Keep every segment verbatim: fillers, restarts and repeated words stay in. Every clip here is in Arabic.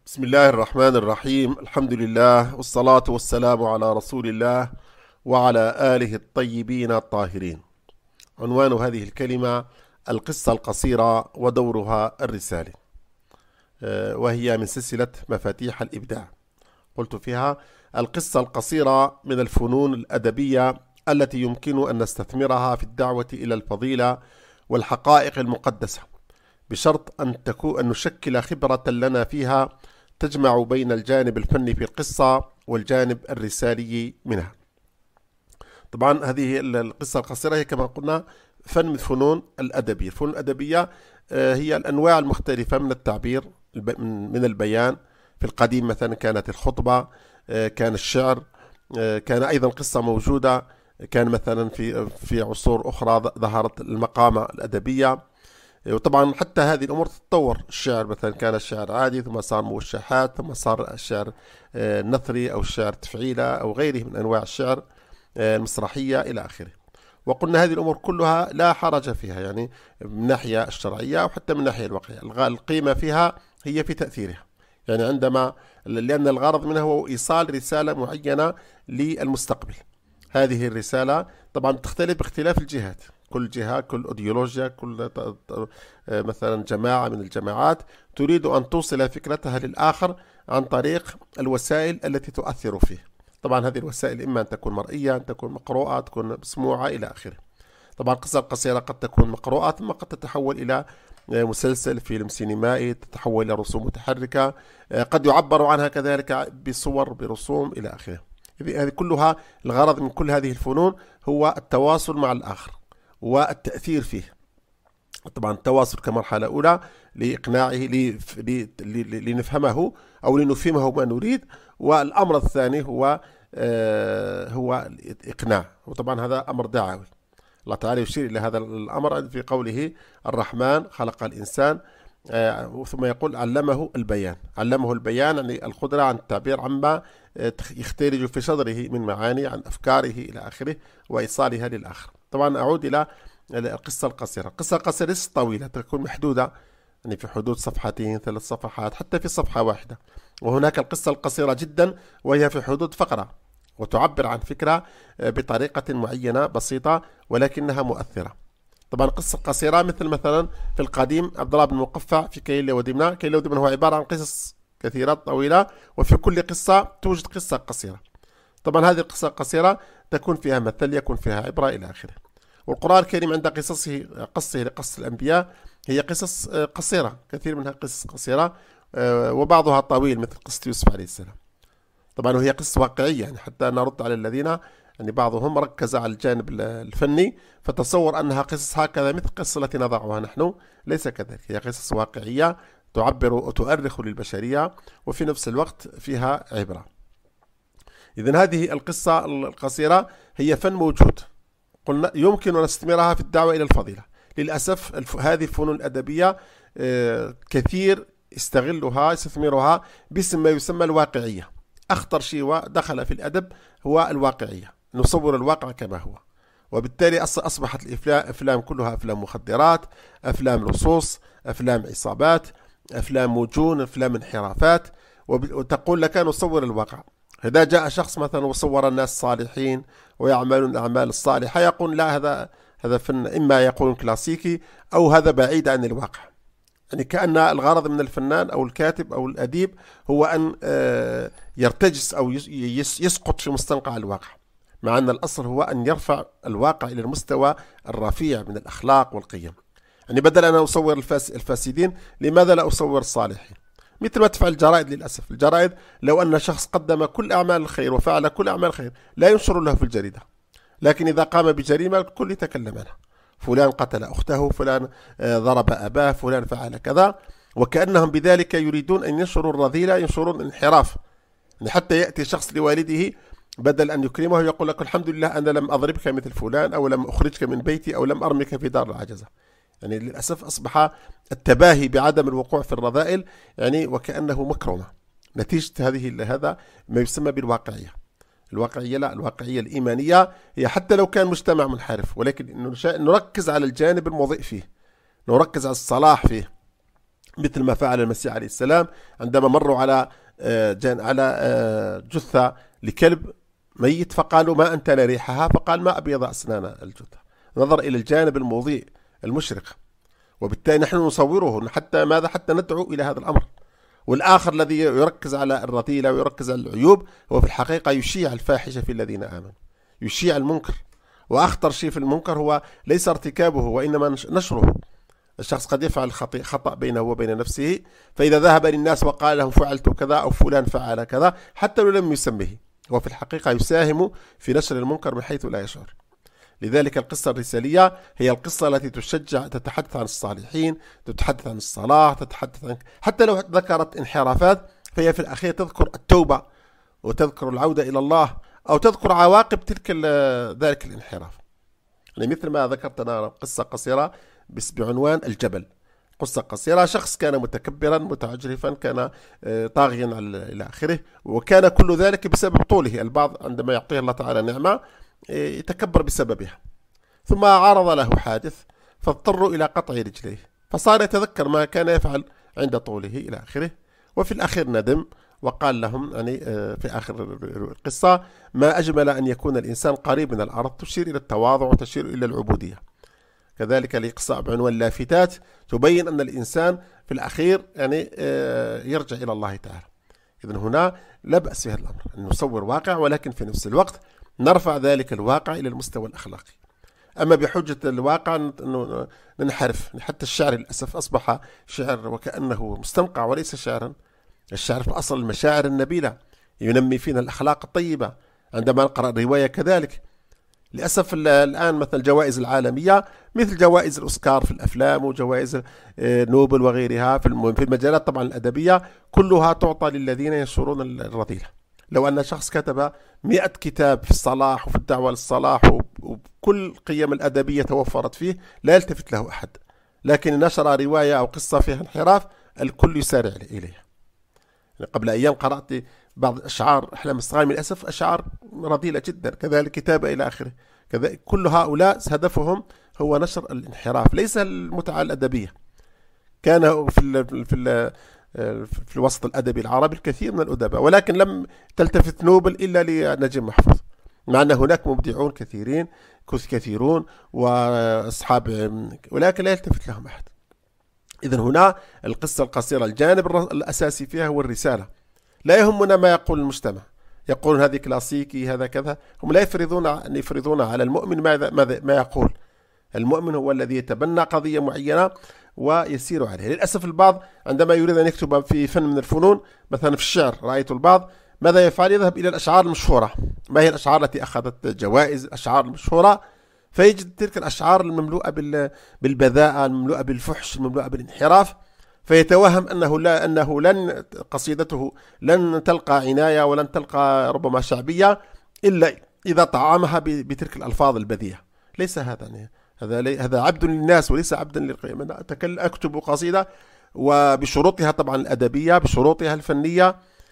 بسم الله الرحمن الرحيم. الحمد لله والصلاة والسلام على رسول الله وعلى آله الطيبين الطاهرين. عنوان هذه الكلمة: القصة القصيرة ودورها الرسالي، وهي من سلسلة مفاتيح الإبداع. قلت فيها: القصة القصيرة من الفنون الأدبية التي يمكن أن نستثمرها في الدعوة إلى الفضيلة والحقائق المقدسة، بشرط أن تكون أن نشكل خبرة لنا فيها تجمع بين الجانب الفني في القصة والجانب الرسالي منها. طبعا هذه القصة القصيرة هي كما قلنا فن من الفنون الأدبية. الفنون الأدبية هي الأنواع المختلفة من التعبير، من البيان. في القديم مثلا كانت الخطبة، كان الشعر، كان أيضا قصة موجودة، كان مثلا في في عصور أخرى ظهرت المقامة الأدبية. وطبعا حتى هذه الأمور تتطور. الشعر مثلا كان الشعر عادي، ثم صار موشحات، ثم صار الشعر النثري أو الشعر تفعيلة أو غيره من أنواع الشعر، المسرحية إلى آخره. وقلنا هذه الأمور كلها لا حرج فيها، يعني من الناحية الشرعية أو حتى من الناحية الواقعية. القيمة فيها هي في تأثيرها، يعني عندما لأن الغرض منها هو إيصال رسالة معينة للمستقبل. هذه الرسالة طبعا تختلف باختلاف الجهات، كل جهة، كل أيديولوجيا، كل مثلا جماعة من الجماعات تريد أن توصل فكرتها للآخر عن طريق الوسائل التي تؤثر فيه. طبعا هذه الوسائل إما أن تكون مرئية، أن تكون مقروءة، تكون مسموعة إلى آخره. طبعا القصة القصيرة قد تكون مقروءة، ثم قد تتحول إلى مسلسل، فيلم سينمائي، تتحول إلى رسوم متحركة، قد يعبر عنها كذلك بصور، برسوم إلى آخره. هذه كلها الغرض من كل هذه الفنون هو التواصل مع الآخر والتأثير فيه. طبعا التواصل كمرحلة أولى لإقناعه، لنفهمه أو لنفهمه ما نريد، والأمر الثاني هو آه هو الإقناع، وطبعا هذا أمر دعوي. الله تعالى يشير إلى هذا الأمر في قوله: الرحمن خلق الإنسان، آه ثم يقول: علمه البيان. علمه البيان يعني القدرة عن التعبير عما يخترج في صدره من معاني، عن أفكاره إلى آخره، وإيصالها للآخر. طبعا أعود إلى القصة القصيرة. القصة القصيرة ليست طويلة، تكون محدودة، يعني في حدود صفحتين، ثلاث صفحات، حتى في صفحة واحدة. وهناك القصة القصيرة جدا وهي في حدود فقرة، وتعبر عن فكرة بطريقة معينة بسيطة ولكنها مؤثرة. طبعا القصة القصيرة مثل مثلا في القديم عبد الله بن مقفع في كيلة ودمنة. كيلة ودمنة هو عبارة عن قصص كثيرة طويلة، وفي كل قصة توجد قصة قصيرة. طبعا هذه القصة القصيرة تكون فيها مثل، يكون فيها عبرة إلى آخره. والقرآن الكريم عند قصصه قصه لقصص الأنبياء هي قصص قصيرة، كثير منها قصص قصيرة، وبعضها طويل مثل قصة يوسف عليه السلام. طبعا وهي قصة واقعية، يعني حتى نرد على الذين يعني بعضهم ركز على الجانب الفني فتصور أنها قصص هكذا مثل القصة التي نضعها نحن. ليس كذلك، هي قصص واقعية تعبر وتؤرخ للبشرية، وفي نفس الوقت فيها عبرة. إذن هذه القصة القصيرة هي فن موجود، قلنا يمكن أن نستثمرها في الدعوة إلى الفضيلة. للأسف الف... هذه الفنون الأدبية آه كثير يستغلها يستثمرها باسم ما يسمى الواقعية. أخطر شيء دخل في الأدب هو الواقعية، نصور الواقع كما هو، وبالتالي أصبحت الأفلام كلها أفلام مخدرات، أفلام لصوص، أفلام عصابات، أفلام مجون، أفلام انحرافات، وتقول لك نصور الواقع. إذا جاء شخص مثلا وصور الناس صالحين ويعملون الأعمال الصالحة يقول لا، هذا هذا فن، إما يقولون كلاسيكي أو هذا بعيد عن الواقع. يعني كأن الغرض من الفنان أو الكاتب أو الأديب هو أن يرتجس أو يسقط في مستنقع الواقع، مع أن الأصل هو أن يرفع الواقع إلى المستوى الرفيع من الأخلاق والقيم. يعني بدل أن أصور الفاسدين، لماذا لا أصور الصالحين؟ مثل ما تفعل الجرائد. للأسف الجرائد لو أن شخص قدم كل أعمال الخير وفعل كل أعمال الخير لا ينشر له في الجريدة، لكن إذا قام بجريمة الكل يتكلم عنها. فلان قتل أخته، فلان ضرب أباه، فلان فعل كذا، وكأنهم بذلك يريدون أن ينشروا الرذيلة، ينشرون الانحراف. يعني حتى يأتي شخص لوالده بدل أن يكرمه يقول لك: الحمد لله أنا لم أضربك مثل فلان، أو لم أخرجك من بيتي، أو لم أرمك في دار العجزة. يعني للأسف أصبح التباهي بعدم الوقوع في الرذائل يعني وكأنه مكرمة، نتيجة هذه هذا ما يسمى بالواقعية. الواقعية لا، الواقعية الإيمانية هي حتى لو كان مجتمع منحرف، ولكن نركز على الجانب المضيء فيه، نركز على الصلاح فيه، مثل ما فعل المسيح عليه السلام عندما مروا على على جثة لكلب ميت، فقالوا ما أنت لريحها، فقال ما أبيض أسنان الجثة، نظر إلى الجانب المضيء المشرق، وبالتالي نحن نصوره حتى ماذا؟ حتى ندعو إلى هذا الأمر. والآخر الذي يركز على الرذيلة ويركز على العيوب هو في الحقيقة يشيع الفاحشة في الذين آمنوا، يشيع المنكر. وأخطر شيء في المنكر هو ليس ارتكابه وإنما نشره. الشخص قد يفعل خطأ بينه وبين نفسه، فإذا ذهب للناس وقال لهم فعلت كذا أو فلان فعل كذا حتى لو لم يسمه، هو في الحقيقة يساهم في نشر المنكر من حيث لا يشعر. لذلك القصة الرسالية هي القصة التي تشجع، تتحدث عن الصالحين، تتحدث عن الصلاح، تتحدث عن حتى لو ذكرت انحرافات فهي في الأخير تذكر التوبة وتذكر العودة إلى الله، أو تذكر عواقب تلك ذلك الانحراف. يعني مثل ما ذكرت أنا قصة قصيرة بس بعنوان الجبل، قصة قصيرة، شخص كان متكبرا متعجرفا، كان طاغيا إلى آخره، وكان كل ذلك بسبب طوله. البعض عندما يعطيه الله تعالى نعمة يتكبر بسببها، ثم عارض له حادث فاضطروا إلى قطع رجليه، فصار يتذكر ما كان يفعل عند طوله إلى آخره، وفي الأخير ندم وقال لهم يعني في آخر القصة ما أجمل أن يكون الإنسان قريب من الأرض، تشير إلى التواضع وتشير إلى العبودية. كذلك القصة بعنوان لافتات تبين أن الإنسان في الأخير يعني يرجع إلى الله تعالى. إذن هنا لا بأس في هذا الأمر أن نصور واقع، ولكن في نفس الوقت نرفع ذلك الواقع إلى المستوى الأخلاقي. أما بحجة الواقع أنه ننحرف، حتى الشعر للأسف أصبح شعر وكأنه مستنقع وليس شعرا. الشعر في أصل المشاعر النبيلة ينمي فينا الأخلاق الطيبة. عندما نقرأ الرواية كذلك للأسف الآن مثل الجوائز العالمية مثل جوائز الأوسكار في الأفلام وجوائز نوبل وغيرها في المجالات طبعا الأدبية، كلها تعطى للذين ينشرون الرذيلة. لو أن شخص كتب مئة كتاب في الصلاح وفي الدعوة للصلاح وكل قيم الأدبية توفرت فيه لا يلتفت له أحد، لكن نشر رواية أو قصة فيها انحراف الكل يسارع إليها. قبل أيام قرأت بعض أشعار أحلام الصغار، للأسف أشعار رذيلة جدا، كذلك كتابة إلى آخره. كذلك كل هؤلاء هدفهم هو نشر الانحراف ليس المتعة الأدبية. كان في ال في ال في الوسط الأدبي العربي الكثير من الأدباء، ولكن لم تلتفت نوبل إلا لنجم محفوظ، مع أن هناك مبدعون كثيرين كثيرون وأصحاب، ولكن لا يلتفت لهم أحد. إذن هنا القصة القصيرة الجانب الأساسي فيها هو الرسالة. لا يهمنا ما يقول المجتمع، يقولون هذه كلاسيكي هذا كذا، هم لا يفرضون يفرضون على المؤمن ماذا ماذا ما يقول. المؤمن هو الذي يتبنى قضية معينة ويسير عليه. للأسف البعض عندما يريد أن يكتب في فن من الفنون مثلا في الشعر، رأيت البعض ماذا يفعل؟ يذهب إلى الأشعار المشهورة. ما هي الأشعار التي أخذت جوائز؟ الأشعار المشهورة، فيجد تلك الأشعار المملوءة بالبذاءة، المملوءة بالفحش، المملوءة بالانحراف، فيتوهم أنه لا أنه لن قصيدته لن تلقى عناية ولن تلقى ربما شعبية إلا إذا طعمها بتلك الألفاظ البذيئة. ليس هذا هذا هذا عبد للناس وليس عبدا للقيم. أنا أكتب قصيدة وبشروطها طبعا الأدبية، بشروطها الفنية،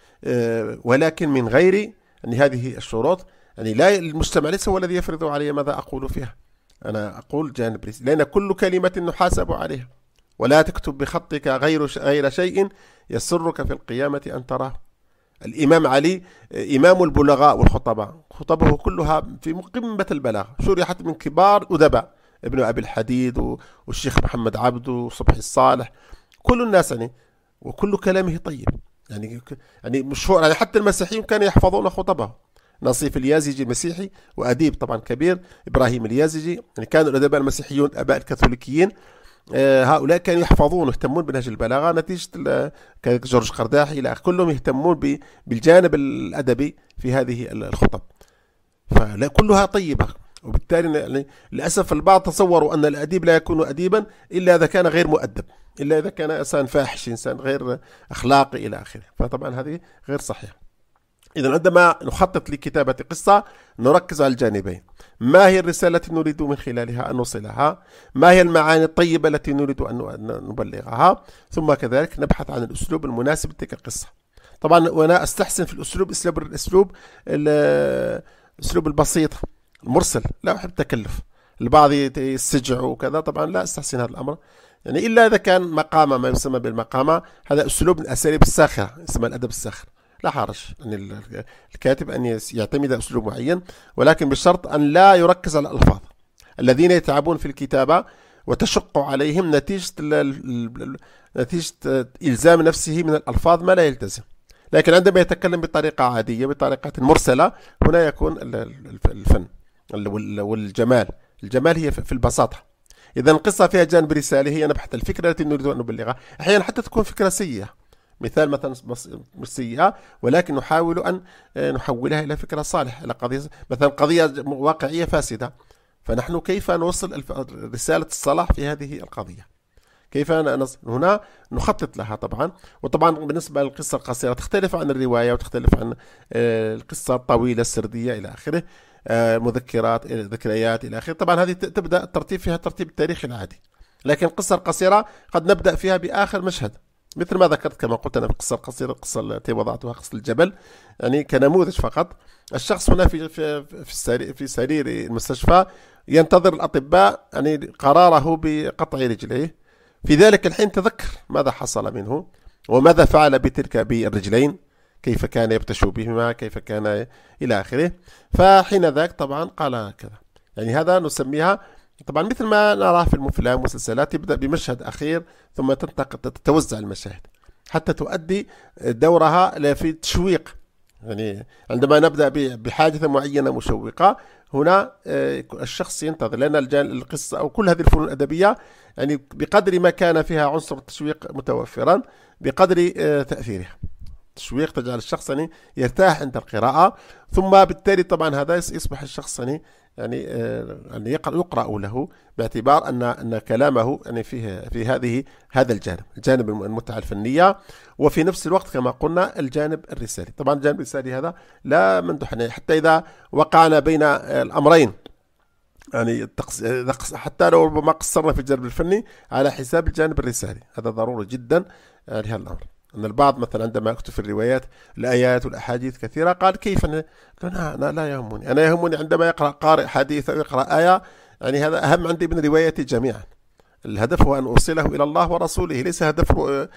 ولكن من غير أن هذه الشروط يعني لا المجتمع ليس هو الذي يفرض علي ماذا أقول فيها. أنا أقول جانب رسالة، لأن كل كلمة نحاسب عليها. ولا تكتب بخطك غير غير شيء يسرك في القيامة أن تراه. الإمام علي إمام البلغاء والخطباء، خطبه كلها في قمة البلاغة، شرحت من كبار أدباء، ابن أبي الحديد والشيخ محمد عبده وصبحي الصالح، كل الناس يعني، وكل كلامه طيب يعني يعني مشهور يعني. حتى المسيحيين كانوا يحفظون خطبه. نصيف اليازجي المسيحي وأديب طبعا كبير، إبراهيم اليازجي، يعني كانوا الأدباء المسيحيون أباء الكاثوليكيين هؤلاء كانوا يحفظون ويهتمون بنهج البلاغة، نتيجة جورج قرداحي إلى كلهم يهتمون بالجانب الأدبي في هذه الخطب، فكلها طيبة. وبالتالي يعني للأسف البعض تصوروا أن الأديب لا يكون أديبا إلا إذا كان غير مؤدب، إلا إذا كان إنسان فاحش، إنسان غير أخلاقي إلى آخره، فطبعا هذه غير صحيح. إذن عندما نخطط لكتابة قصة نركز على الجانبين: ما هي الرسالة التي نريد من خلالها أن نوصلها؟ ما هي المعاني الطيبة التي نريد أن نبلغها؟ ثم كذلك نبحث عن الأسلوب المناسب لتلك القصة. طبعا وأنا أستحسن في الأسلوب أسلوب الأسلوب الأسلوب البسيط المرسل، لا أحب التكلف. البعض يستجع وكذا، طبعا لا أستحسن هذا الأمر. يعني إلا إذا كان مقامة، ما يسمى بالمقامة، هذا أسلوب من الأساليب الساخرة، يسمى الأدب الساخر، لا حرج يعني الكاتب أن يعتمد أسلوب معين، ولكن بشرط أن لا يركز على الألفاظ. الذين يتعبون في الكتابة وتشق عليهم نتيجة نتيجة إلزام نفسه من الألفاظ ما لا يلتزم، لكن عندما يتكلم بطريقة عادية بطريقة مرسلة هنا يكون الفن والجمال. الجمال هي في البساطة. إذا القصة فيها جانب رسالي، هي نبحث الفكرة التي نريد أن نبلغها. أحيانا حتى تكون فكرة سيئة، مثال مثلا مش سيئة ولكن نحاول أن نحولها إلى فكرة صالحة، إلى قضية مثلا قضية واقعية فاسدة، فنحن كيف نوصل رسالة الصلاح في هذه القضية؟ كيف هنا نخطط لها طبعا. وطبعا بالنسبة للقصة القصيرة تختلف عن الرواية وتختلف عن القصة الطويلة السردية إلى آخره، مذكرات ذكريات إلى آخره. طبعا هذه تبدأ الترتيب فيها الترتيب التاريخي العادي، لكن القصة القصيرة قد نبدأ فيها بآخر مشهد، مثل ما ذكرت كما قلت أنا في القصة القصيرة، القصة التي وضعتها قصة الجبل يعني كنموذج فقط. الشخص هنا في في في, في سرير المستشفى ينتظر الأطباء يعني قراره بقطع رجليه، في ذلك الحين تذكر ماذا حصل منه وماذا فعل بتلك بالرجلين، كيف كان يبتش بهما، كيف كان إلى آخره. فحين ذاك طبعا قال كذا. يعني هذا نسميها طبعا مثل ما نراه في الافلام والمسلسلات، يبدأ بمشهد أخير ثم تنتقل تتوزع المشاهد حتى تؤدي دورها في التشويق. يعني عندما نبدأ بحادثة معينة مشوقة هنا الشخص ينتظر، لأن القصة أو كل هذه الفنون الأدبية يعني بقدر ما كان فيها عنصر التشويق متوفرا بقدر تأثيرها. التشويق تجعل الشخص يعني يرتاح عند القراءة، ثم بالتالي طبعا هذا يصبح الشخص يعني يعني يعني يقرأ له باعتبار أن أن كلامه يعني فيه في هذه هذا الجانب، الجانب المتعة الفنية، وفي نفس الوقت كما قلنا الجانب الرسالي. طبعا الجانب الرسالي هذا لا مندوح، حتى إذا وقعنا بين الأمرين يعني حتى لو ما قصرنا في الجانب الفني على حساب الجانب الرسالي، هذا ضروري جدا لهذا الأمر. أن البعض مثلا عندما أكتب في الروايات الآيات والأحاديث كثيرة قال كيف أنا لا, لا يهمني، أنا يهمني عندما يقرأ قارئ حديث أو يقرأ آية، يعني هذا أهم عندي من روايتي جميعا. الهدف هو أن أوصله إلى الله ورسوله، ليس هدف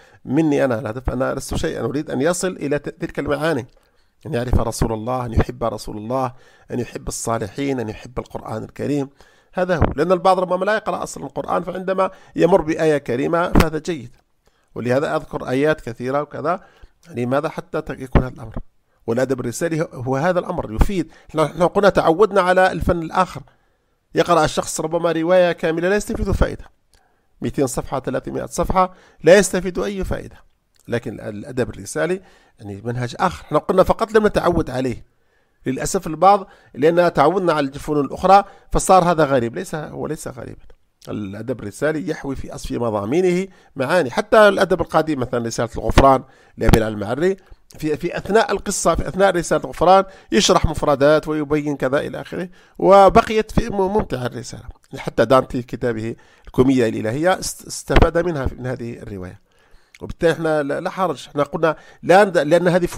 مني أنا، الهدف أنا لست شيئا، أريد أن يصل إلى تلك المعاني، أن يعرف رسول الله، أن يحب رسول الله، أن يحب الصالحين، أن يحب القرآن الكريم. هذا هو، لأن البعض ربما لا يقرأ أصلا القرآن، فعندما يمر بآية كريمة فهذا جيد. ولهذا أذكر آيات كثيرة وكذا، يعني ماذا حتى يكون هذا الأمر. والأدب الرسالي هو هذا الأمر، يفيد. نحن قلنا تعودنا على الفن الآخر، يقرأ الشخص ربما رواية كاملة لا يستفيد فائدة، مئتين صفحة ثلاثمائة صفحة لا يستفيد أي فائدة. لكن الأدب الرسالي يعني منهج آخر، نحن قلنا فقط لم نتعود عليه للأسف البعض، لأننا تعودنا على الفنون الأخرى فصار هذا غريب. ليس هو ليس غريبا. الأدب الرسالي يحوي في أصف مضامينه معاني. حتى الأدب القديم مثلا رسالة الغفران لأبي العلي المعري، في في أثناء القصة، في أثناء رسالة الغفران يشرح مفردات ويبين كذا إلى آخره، وبقيت في ممتعة الرسالة. حتى دانتي في كتابه الكومية الإلهية استفاد منها من هذه الرواية. وبالتالي احنا لا حرج، احنا قلنا لا، لأن هذه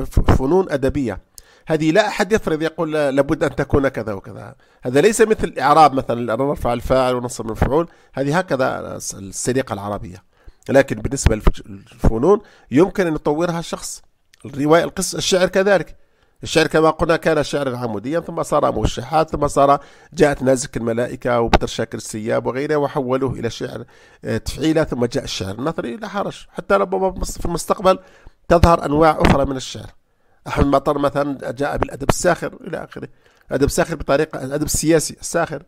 فنون أدبية، هذه لا أحد يفرض يقول لابد أن تكون كذا وكذا. هذا ليس مثل الإعراب مثلا نرفع الفاعل ونصب المفعول، هذه هكذا السليقة العربية. لكن بالنسبة للفنون يمكن أن يطورها الشخص. الرواية، القصة، الشعر كذلك. الشعر كما قلنا كان شعرا عموديا، ثم صار موشحات، ثم صار جاءت نازك الملائكة وبدر شاكر السياب وغيره وحولوه إلى شعر تفعيلة، ثم جاء الشعر النثري. لا حرج، حتى ربما في المستقبل تظهر أنواع أخرى من الشعر. أحمد مطر مثلا جاء بالأدب الساخر إلى آخره، أدب الساخر بطريقة الأدب السياسي الساخر،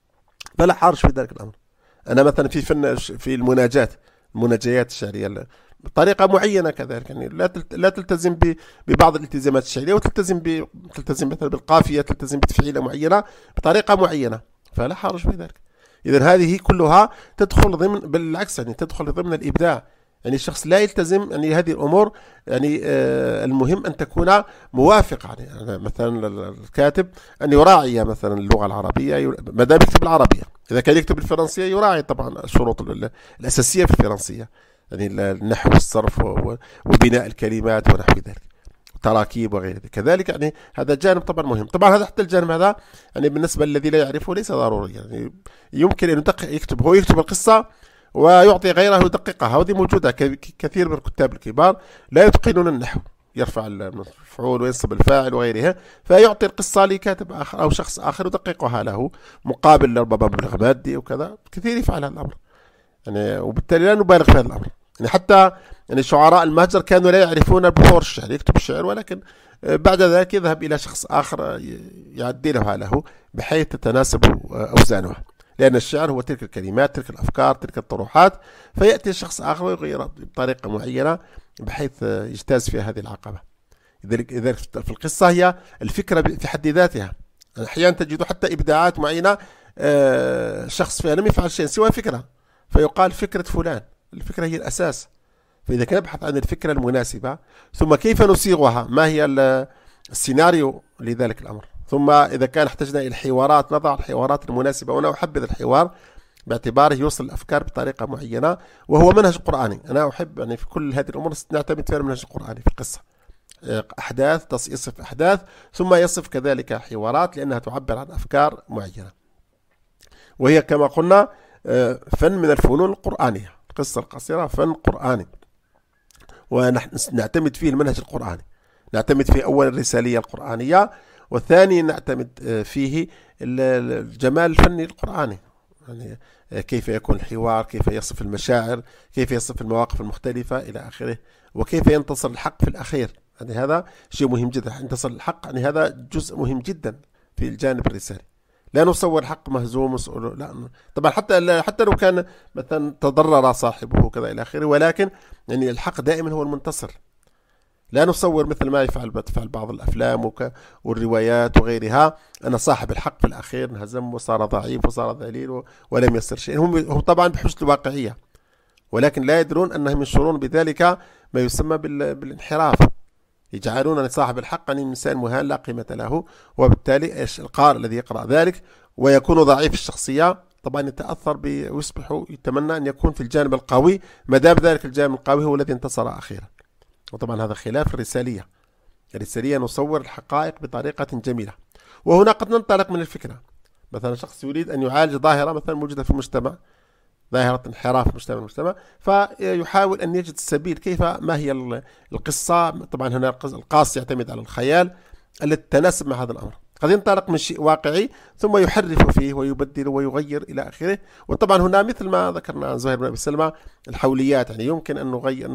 فلا حرج في ذلك الأمر. أنا مثلا في فن في المناجات، المناجيات الشعرية بطريقة معينة كذلك، يعني لا لا تلتزم ببعض الالتزامات الشعرية، وتلتزم ب تلتزم مثلا بالقافية، تلتزم بتفعيلة معينة بطريقة معينة، فلا حرج في ذلك. إذا هذه كلها تدخل ضمن، بالعكس يعني تدخل ضمن الإبداع. يعني الشخص لا يلتزم يعني هذه الأمور، يعني آه المهم أن تكون موافقة. يعني مثلا الكاتب أن يراعي مثلا اللغة العربية ما دام يكتب العربية. إذا كان يكتب الفرنسية يراعي طبعا الشروط الأساسية في الفرنسية، يعني النحو والصرف وبناء الكلمات ونحو ذلك، تراكيب وغيره. كذلك يعني هذا جانب طبعا مهم. طبعا هذا حتى الجانب هذا يعني بالنسبة للذي لا يعرفه ليس ضروري، يعني يمكن أن يكتب هو يكتب القصة ويعطي غيره يدققها. هذه موجودة. كثير من الكتاب الكبار لا يتقنون النحو، يرفع المفعول وينصب الفاعل وغيرها، فيعطي القصة لكاتب آخر أو شخص آخر يدققها له مقابل ربما مبلغ مادي وكذا. كثير يفعل هذا الأمر يعني، وبالتالي لا نبالغ في هذا الأمر يعني. حتى يعني شعراء المهجر كانوا لا يعرفون بحور الشعر، يكتب الشعر ولكن بعد ذلك يذهب إلى شخص آخر يعدلها له بحيث تتناسب أوزانها، لأن الشعر هو تلك الكلمات، تلك الأفكار، تلك الطروحات، فيأتي شخص آخر ويغيرها بطريقة معينة بحيث يجتاز فيها هذه العقبة. لذلك في القصة هي الفكرة في حد ذاتها. أحيانا تجد حتى إبداعات معينة، شخص فيها لم يفعل شيء سوى فكرة فيقال فكرة فلان، الفكرة هي الأساس. فإذا كان نبحث عن الفكرة المناسبة، ثم كيف نصيغها، ما هي السيناريو لذلك الأمر، ثم إذا كان احتجنا إلى الحوارات نضع الحوارات المناسبة. وأنا أحبذ الحوار باعتباره يوصل الأفكار بطريقة معينة، وهو منهج قرآني. أنا أحب يعني في كل هذه الأمور نعتمد فيها المنهج القرآني في القصة، أحداث، يصف أحداث ثم يصف كذلك حوارات، لأنها تعبر عن أفكار معينة، وهي كما قلنا فن من الفنون القرآنية. القصة القصيرة فن قرآني، ونحن نعتمد فيه المنهج القرآني. نعتمد فيه أولا الرسالية القرآنية، والثاني نعتمد فيه الجمال الفني القرآني، يعني كيف يكون الحوار، كيف يصف المشاعر، كيف يصف المواقف المختلفة إلى آخره، وكيف ينتصر الحق في الأخير. يعني هذا شيء مهم جدا، ينتصر الحق، يعني هذا جزء مهم جدا في الجانب الرسالي. لا نصور الحق مهزوم، لا طبعا، حتى حتى لو كان مثلا تضرر صاحبه كذا إلى آخره، ولكن يعني الحق دائما هو المنتصر. لا نصور مثل ما يفعل تفعل بعض الأفلام والروايات وغيرها، أن صاحب الحق في الأخير انهزم وصار ضعيف وصار ذليل ولم يصير شيء. هم طبعا بحجة الواقعية، ولكن لا يدرون أنهم ينشرون بذلك ما يسمى بالانحراف، يجعلون صاحب الحق أن الإنسان مهان لا قيمة له، وبالتالي القارئ الذي يقرأ ذلك ويكون ضعيف الشخصية طبعا يتأثر ويصبح يتمنى أن يكون في الجانب القوي، ما دام ذلك الجانب القوي هو الذي انتصر أخيرا. وطبعا هذا خلاف الرسالية. الرسالية نصور الحقائق بطريقة جميلة، وهنا قد ننطلق من الفكرة. مثلا شخص يريد أن يعالج ظاهرة مثلا موجودة في المجتمع، ظاهرة انحراف مجتمع المجتمع، فيحاول أن يجد السبيل كيف، ما هي القصة. طبعا هنا القاص يعتمد على الخيال التي تناسب مع هذا الأمر. قد ينطلق من شيء واقعي ثم يحرف فيه ويبدل ويغير إلى آخره. وطبعا هنا مثل ما ذكرنا عن زهير بن أبي سلمى الحوليات، يعني يمكن أن نغير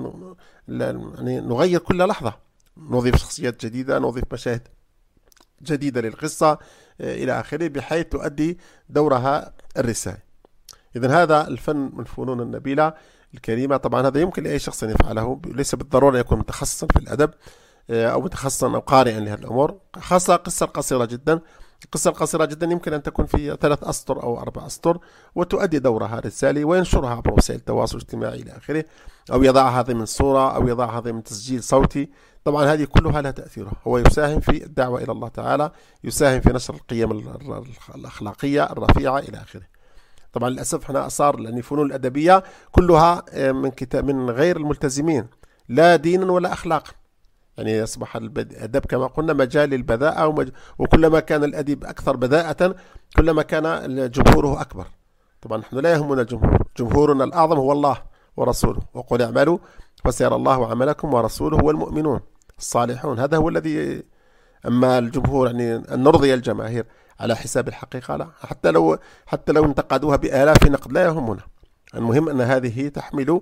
يعني نغير كل لحظة، نضيف شخصيات جديدة، نضيف مشاهد جديدة للقصة إلى آخره، بحيث تؤدي دورها الرسالة. إذن هذا الفن من الفنون النبيلة الكريمة. طبعا هذا يمكن لأي شخص أن يفعله، ليس بالضرورة يكون متخصصا في الأدب أو متخصصا أو قارئا لهذه الأمور، خاصة قصة قصيرة جدا. القصة القصيرة جدا يمكن أن تكون في ثلاث أسطر أو أربع أسطر، وتؤدي دورها رسالي، وينشرها عبر وسائل التواصل الاجتماعي إلى آخره، أو يضعها هذه من صورة، أو يضعها هذه من تسجيل صوتي. طبعا هذه كلها لها تأثيرها. هو يساهم في الدعوة إلى الله تعالى، يساهم في نشر القيم الأخلاقية الرفيعة إلى آخره. طبعا للأسف هنا صار لأن الفنون الأدبية كلها من كتاب من غير الملتزمين، لا دينا ولا أخلاقا. يعني أصبح الأدب كما قلنا مجال للبذاءة، وكلما كان الأديب أكثر بذاءة كلما كان جمهوره أكبر. طبعا نحن لا يهمنا الجمهور، جمهورنا الأعظم هو الله ورسوله، وقل اعملوا فسيرى الله عملكم ورسوله والمؤمنون الصالحون. هذا هو الذي، أما الجمهور يعني أن نرضي الجماهير على حساب الحقيقة لا، حتى لو حتى لو انتقدوها بآلاف نقد لا يهمنا. المهم أن هذه تحمل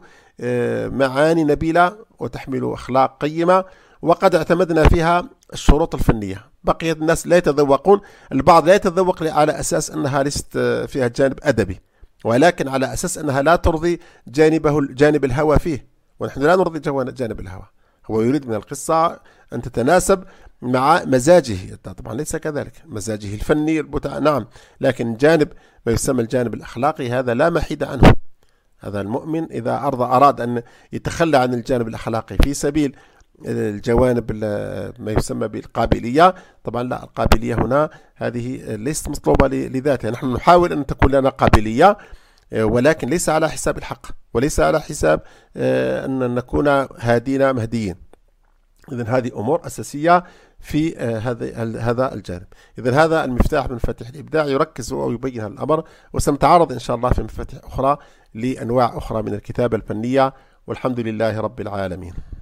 معاني نبيلة وتحمل أخلاق قيمة، وقد اعتمدنا فيها الشروط الفنية. بقية الناس لا يتذوقون، البعض لا يتذوق على أساس أنها ليست فيها جانب أدبي، ولكن على أساس أنها لا ترضي جانبه جانب الهوى فيه، ونحن لا نرضي جانب الهوى. هو يريد من القصة أن تتناسب مع مزاجه، طبعا ليس كذلك، مزاجه الفني المتع... نعم، لكن جانب ما يسمى الجانب الأخلاقي هذا لا محيد عنه. هذا المؤمن إذا أرضى أراد أن يتخلى عن الجانب الأخلاقي في سبيل الجوانب ما يسمى بالقابلية، طبعا لا، القابلية هنا هذه ليست مطلوبة لذاتها. نحن نحاول أن تكون لنا قابلية، ولكن ليس على حساب الحق، وليس على حساب أن نكون هادين مهديين. إذن هذه أمور أساسية في هذا هذا الجانب. إذن هذا المفتاح من مفاتيح الإبداع، يركز أو يبين هذا الأمر، وسنتعرض إن شاء الله في مفاتيح أخرى لأنواع أخرى من الكتابة الفنية، والحمد لله رب العالمين.